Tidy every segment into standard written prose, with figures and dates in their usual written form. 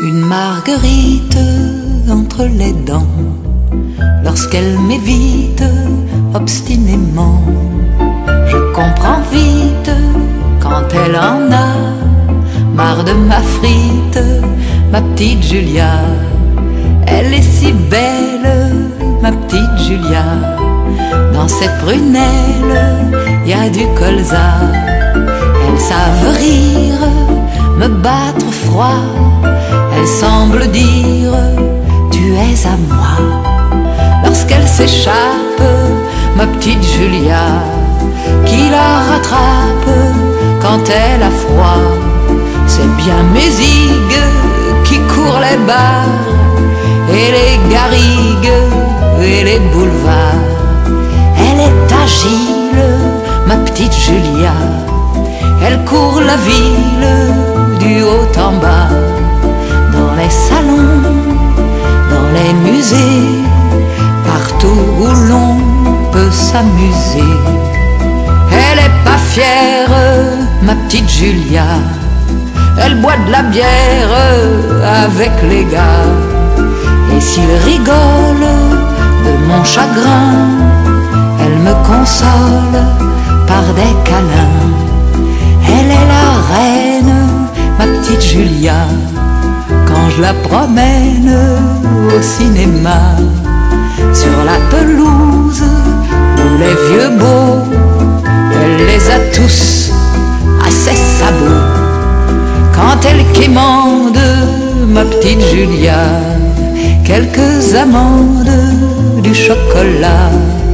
Une marguerite entre les dents, lorsqu'elle m'évite obstinément. Je comprends vite quand elle en a marre de ma frite, ma petite Julia. Elle est si belle, ma petite Julia. Dans cette prunelle, y a du colza. Elles savent rire, me battre froid. Elle semble dire, tu es à moi. Lorsqu'elle s'échappe, ma petite Julia, qui la rattrape quand elle a froid. C'est bien mes zigues qui courent les bars, et les garrigues et les boulevards. Elle est agile, ma petite Julia. Elle court la ville du haut en bas, dans les salons, dans les musées, partout où l'on peut s'amuser. Elle est pas fière, ma petite Julia. Elle boit de la bière avec les gars. Et s'ils rigolent de mon chagrin, elle me console par des câlins. Elle est la reine, ma petite Julia. Quand je la promène au cinéma, sur la pelouse où les vieux beaux, elle les a tous à ses sabots. Quand elle quémande, ma petite Julia, quelques amandes, du chocolat,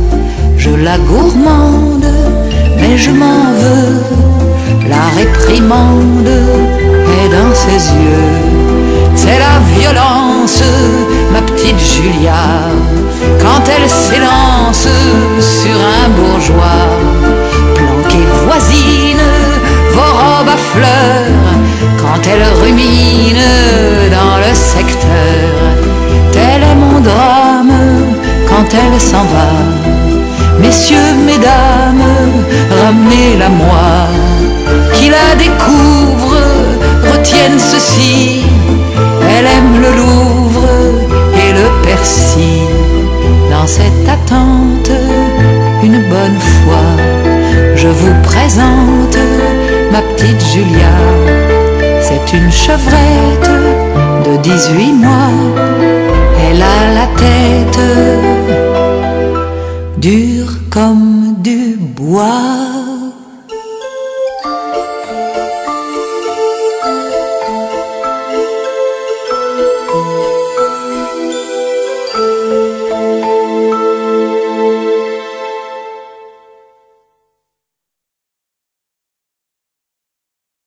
je la gourmande, mais je m'en veux. La réprimande est dans ses yeux. C'est la violence, ma petite Julia, quand elle s'élance sur un bourgeois. Planquez voisine vos robes à fleurs, quand elle rumine dans le secteur. Tel est mon drame quand elle s'en va. Messieurs, mesdames, ramenez-la moi. Qui la découvre, retienne ceci. Elle aime le Louvre et le Percy. Dans cette attente, une bonne fois, je vous présente ma petite Julia. C'est une chevrette de 18 mois. Elle a la tête dure comme du bois.